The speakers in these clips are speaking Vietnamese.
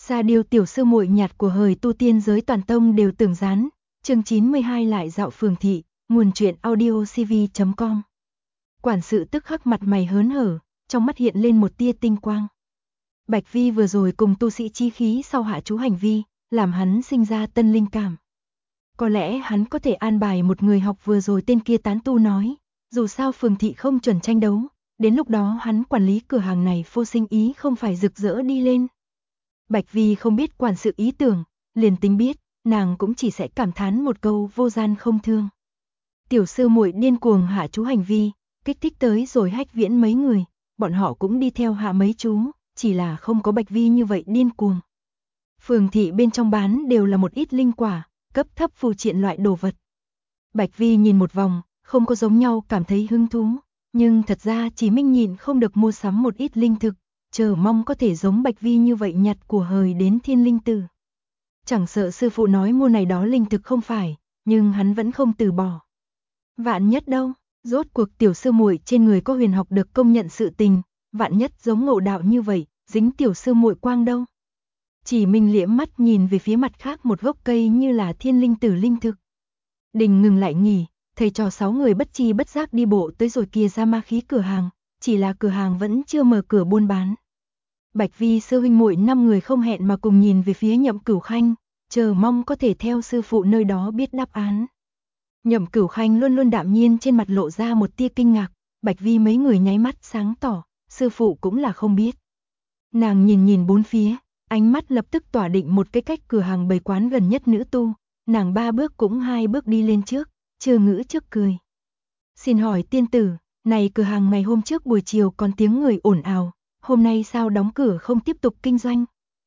Sa Điêu tiểu sư muội nhạt của hời tu tiên giới toàn tông đều tưởng rán. Chương 92 lại dạo phường thị, nguồn truyện audiocv.com. Quản sự tức khắc mặt mày hớn hở, trong mắt hiện lên một tia tinh quang. Bạch Vi vừa rồi cùng tu sĩ chi khí sau hạ chú hành vi, làm hắn sinh ra tân linh cảm. Có lẽ hắn có thể an bài một người học vừa rồi tên kia tán tu nói, dù sao phường thị không chuẩn tranh đấu, đến lúc đó hắn quản lý cửa hàng này phô sinh ý không phải rực rỡ đi lên. Bạch Vi không biết quản sự ý tưởng, liền tính biết, nàng cũng chỉ sẽ cảm thán một câu vô gian không thương. Tiểu sư muội điên cuồng hạ chú hành vi, kích thích tới rồi Hách Viễn mấy người, bọn họ cũng đi theo hạ mấy chú, chỉ là không có Bạch Vi như vậy điên cuồng. Phường thị bên trong bán đều là một ít linh quả, cấp thấp phù triện loại đồ vật. Bạch Vi nhìn một vòng, không có giống nhau cảm thấy hứng thú, nhưng thật ra Chỉ Minh nhịn không được mua sắm một ít linh thực, chờ mong có thể giống Bạch Vi như vậy nhặt của hời đến thiên linh tử. Chẳng sợ sư phụ nói mua này đó linh thực không phải, nhưng hắn vẫn không từ bỏ. Vạn nhất đâu, rốt cuộc tiểu sư muội trên người có huyền học được công nhận sự tình, vạn nhất giống Ngộ Đạo như vậy, dính tiểu sư muội quang đâu. Chỉ Minh liễm mắt nhìn về phía mặt khác một gốc cây như là thiên linh tử linh thực. Đình ngừng lại nghỉ, thầy trò 6 người bất chi bất giác đi bộ tới rồi kia ra ma khí cửa hàng, chỉ là cửa hàng vẫn chưa mở cửa buôn bán. Bạch Vi sư huynh muội 5 người không hẹn mà cùng nhìn về phía Nhậm Cửu Khanh, chờ mong có thể theo sư phụ nơi đó biết đáp án. Nhậm Cửu Khanh luôn luôn đạm nhiên trên mặt lộ ra một tia kinh ngạc, Bạch Vi mấy người nháy mắt sáng tỏ, sư phụ cũng là không biết. Nàng nhìn nhìn bốn phía, ánh mắt lập tức tỏa định một cái cách cửa hàng bày quán gần nhất nữ tu, nàng 3 bước cũng 2 bước đi lên trước, chưa ngữ trước cười. Xin hỏi tiên tử, này cửa hàng ngày hôm trước buổi chiều còn tiếng người ồn ào, hôm nay sao đóng cửa không tiếp tục kinh doanh?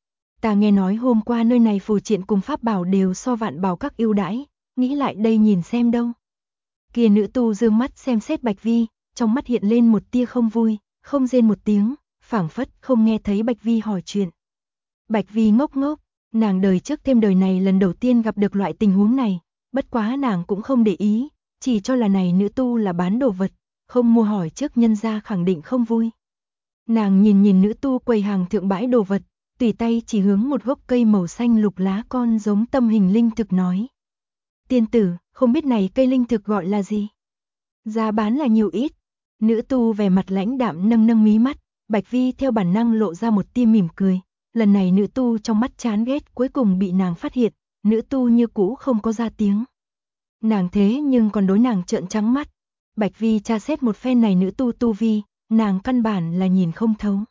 Ta nghe nói hôm qua nơi này phù triện cùng pháp bảo đều so vạn bảo các ưu đãi, nghĩ lại đây nhìn xem đâu. Kia nữ tu dương mắt xem xét Bạch Vi, trong mắt hiện lên một tia không vui, không rên một tiếng, phảng phất không nghe thấy Bạch Vi hỏi chuyện. Bạch Vi ngốc ngốc, nàng đời trước thêm đời này lần đầu tiên gặp được loại tình huống này, bất quá nàng cũng không để ý, chỉ cho là này nữ tu là bán đồ vật, không mua hỏi trước nhân gia khẳng định không vui. Nàng nhìn nhìn nữ tu quầy hàng thượng bãi đồ vật, tùy tay chỉ hướng một gốc cây màu xanh lục lá con giống tâm hình linh thực nói. Tiên tử, không biết này cây linh thực gọi là gì? Giá bán là nhiều ít? Nữ tu vẻ mặt lãnh đạm nâng nâng mí mắt, Bạch Vi theo bản năng lộ ra một tia mỉm cười. Lần này nữ tu trong mắt chán ghét cuối cùng bị nàng phát hiện, nữ tu như cũ không có ra tiếng. Nàng thế nhưng còn đối nàng trợn trắng mắt. Bạch Vi tra xét một phen này nữ tu tu vi, nàng căn bản là nhìn không thấu.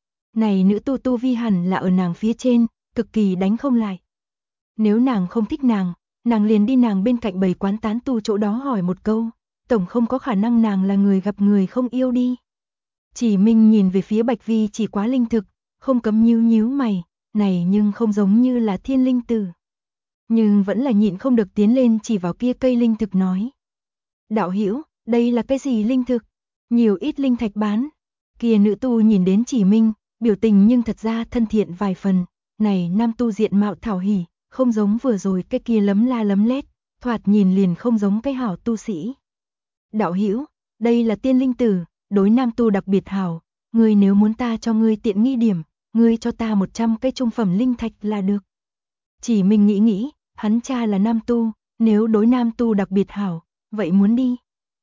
Này nữ tu tu vi hẳn là ở nàng phía trên, cực kỳ đánh không lại. Nếu nàng không thích nàng liền đi nàng bên cạnh bầy quán tán tu chỗ đó hỏi một câu, tổng không có khả năng nàng là người gặp người không yêu đi. Chỉ Minh nhìn về phía Bạch Vi chỉ quá linh thực, không cấm nhíu mày, này nhưng không giống như là thiên linh tử. Nhưng vẫn là nhịn không được tiến lên chỉ vào kia cây linh thực nói. Đạo hữu, đây là cái gì linh thực? Nhiều ít linh thạch bán. Kia nữ tu nhìn đến Chỉ Minh, biểu tình nhưng thật ra thân thiện vài phần. Này nam tu diện mạo thảo hỉ, không giống vừa rồi cái kia lấm la lấm lét, thoạt nhìn liền không giống cái hảo tu sĩ. Đạo hữu, đây là tiên linh tử, đối nam tu đặc biệt hảo, ngươi nếu muốn ta cho ngươi tiện nghi điểm, ngươi cho ta 100 cái trung phẩm linh thạch là được. Chỉ Minh nghĩ, hắn cha là nam tu, nếu đối nam tu đặc biệt hảo, vậy muốn đi.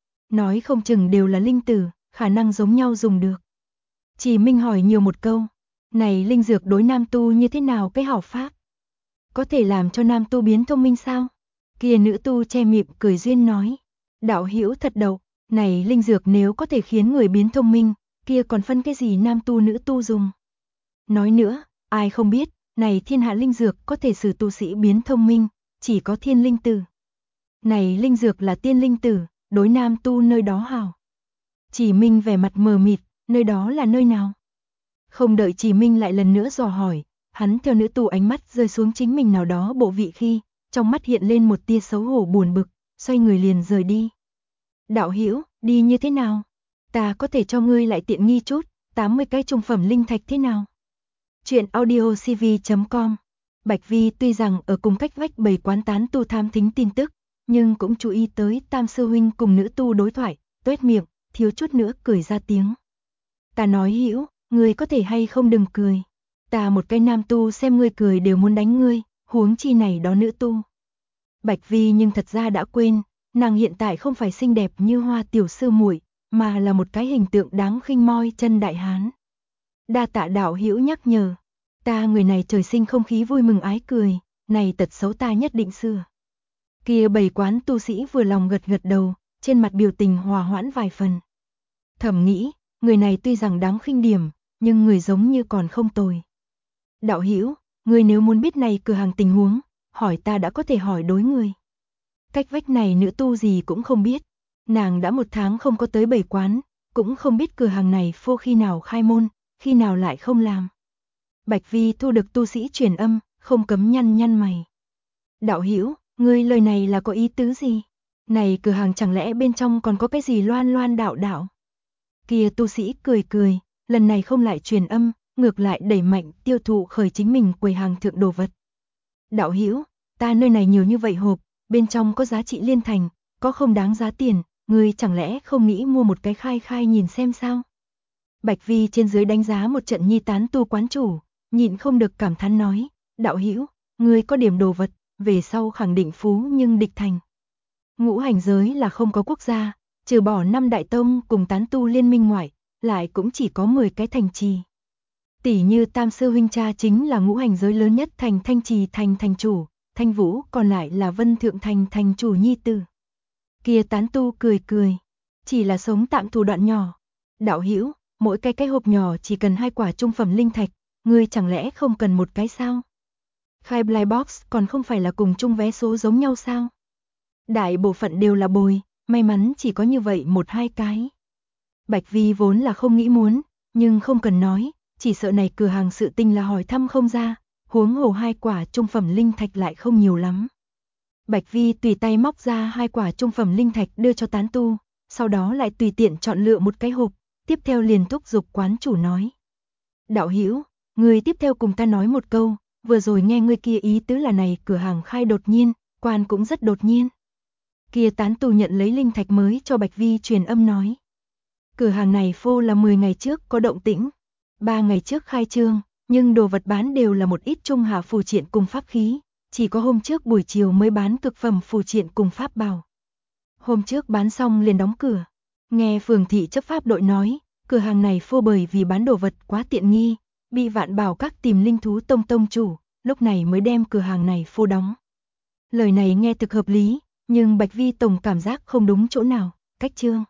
Nói không chừng đều là linh tử, khả năng giống nhau dùng được. Chỉ Minh hỏi nhiều một câu, này linh dược đối nam tu như thế nào cái hảo pháp? Có thể làm cho nam tu biến thông minh sao? Kia nữ tu che miệng cười duyên nói, đạo hữu thật đậu, này linh dược nếu có thể khiến người biến thông minh, kia còn phân cái gì nam tu nữ tu dùng. Nói nữa, ai không biết, này thiên hạ linh dược có thể sử tu sĩ biến thông minh, chỉ có thiên linh tử. Này linh dược là tiên linh tử, đối nam tu nơi đó hảo. Chỉ Minh vẻ mặt mờ mịt, nơi đó là nơi nào? Không đợi Chỉ Minh lại lần nữa dò hỏi, hắn theo nữ tu ánh mắt rơi xuống chính mình nào đó bộ vị khi, trong mắt hiện lên một tia xấu hổ buồn bực, xoay người liền rời đi. Đạo hữu, đi như thế nào? Ta có thể cho ngươi lại tiện nghi chút, 80 cái trung phẩm linh thạch thế nào? Chuyện audiocv.com. Bạch Vi tuy rằng ở cùng cách vách bầy quán tán tu tham thính tin tức, nhưng cũng chú ý tới Tam sư huynh cùng nữ tu đối thoại, tuét miệng, thiếu chút nữa cười ra tiếng. Ta nói hữu, ngươi có thể hay không đừng cười. Ta một cái nam tu xem ngươi cười đều muốn đánh ngươi, huống chi này đó nữ tu. Bạch Vi nhưng thật ra đã quên, nàng hiện tại không phải xinh đẹp như Hoa tiểu sư muội, mà là một cái hình tượng đáng khinh moi chân đại hán. Đa tạ đạo hữu nhắc nhở, ta người này trời sinh không khí vui mừng ái cười, này tật xấu ta nhất định sửa. Kia bầy quán tu sĩ vừa lòng gật gật đầu, trên mặt biểu tình hòa hoãn vài phần. Thầm nghĩ, người này tuy rằng đáng khinh điểm, nhưng người giống như còn không tồi. Đạo hữu, người nếu muốn biết này cửa hàng tình huống, hỏi ta đã có thể hỏi đối người. Cách vách này nữ tu gì cũng không biết, nàng đã 1 tháng không có tới bầy quán, cũng không biết cửa hàng này phô khi nào khai môn, khi nào lại không làm. Bạch Vi thu được tu sĩ truyền âm, không cấm nhăn nhăn mày. Đạo hữu, ngươi lời này là có ý tứ gì? Này cửa hàng chẳng lẽ bên trong còn có cái gì loan loan đạo đạo? Kia tu sĩ cười cười, lần này không lại truyền âm, ngược lại đẩy mạnh tiêu thụ khởi chính mình quầy hàng thượng đồ vật. Đạo hữu, ta nơi này nhiều như vậy hộp, bên trong có giá trị liên thành, có không đáng giá tiền, ngươi chẳng lẽ không nghĩ mua một cái khai khai nhìn xem sao? Bạch Vi trên dưới đánh giá một trận nhi tán tu quán chủ, nhịn không được cảm thán nói, đạo hữu, ngươi có điểm đồ vật, về sau khẳng định phú nhưng địch thành. Ngũ hành giới là không có quốc gia, trừ bỏ 5 đại tông cùng tán tu liên minh ngoại, lại cũng chỉ có 10 cái thành trì. Tỷ như Tam sư huynh cha chính là ngũ hành giới lớn nhất thành Thanh Trì thành thành chủ, Thanh Vũ còn lại là Vân Thượng thành thành chủ nhi tử. Kia tán tu cười cười, chỉ là sống tạm thủ đoạn nhỏ. Đạo hữu, mỗi cái hộp nhỏ chỉ cần 2 quả trung phẩm linh thạch, ngươi chẳng lẽ không cần một cái sao? Khai Blind Box còn không phải là cùng chung vé số giống nhau sao? Đại bộ phận đều là bồi, may mắn chỉ có như vậy 1-2 cái. Bạch Vi vốn là không nghĩ muốn, nhưng không cần nói, chỉ sợ này cửa hàng sự tình là hỏi thăm không ra, huống hồ 2 quả trung phẩm linh thạch lại không nhiều lắm. Bạch Vi tùy tay móc ra 2 quả trung phẩm linh thạch đưa cho tán tu, sau đó lại tùy tiện chọn lựa một cái hộp, tiếp theo liền thúc giục quán chủ nói. Đạo hữu, người tiếp theo cùng ta nói một câu, vừa rồi nghe người kia ý tứ là này cửa hàng khai đột nhiên, quan cũng rất đột nhiên. Kia tán tu nhận lấy linh thạch mới cho Bạch Vi truyền âm nói. Cửa hàng này phô là 10 ngày trước có động tĩnh, 3 ngày trước khai trương, nhưng đồ vật bán đều là một ít trung hạ phù triện cùng pháp khí, chỉ có hôm trước buổi chiều mới bán cực phẩm phù triện cùng pháp bảo. Hôm trước bán xong liền đóng cửa. Nghe phường thị chấp pháp đội nói, cửa hàng này phô bởi vì bán đồ vật quá tiện nghi, bị Vạn Bảo Các tìm linh thú tông tông chủ, lúc này mới đem cửa hàng này phô đóng. Lời này nghe thực hợp lý, nhưng Bạch Vi tổng cảm giác không đúng chỗ nào, cách chương.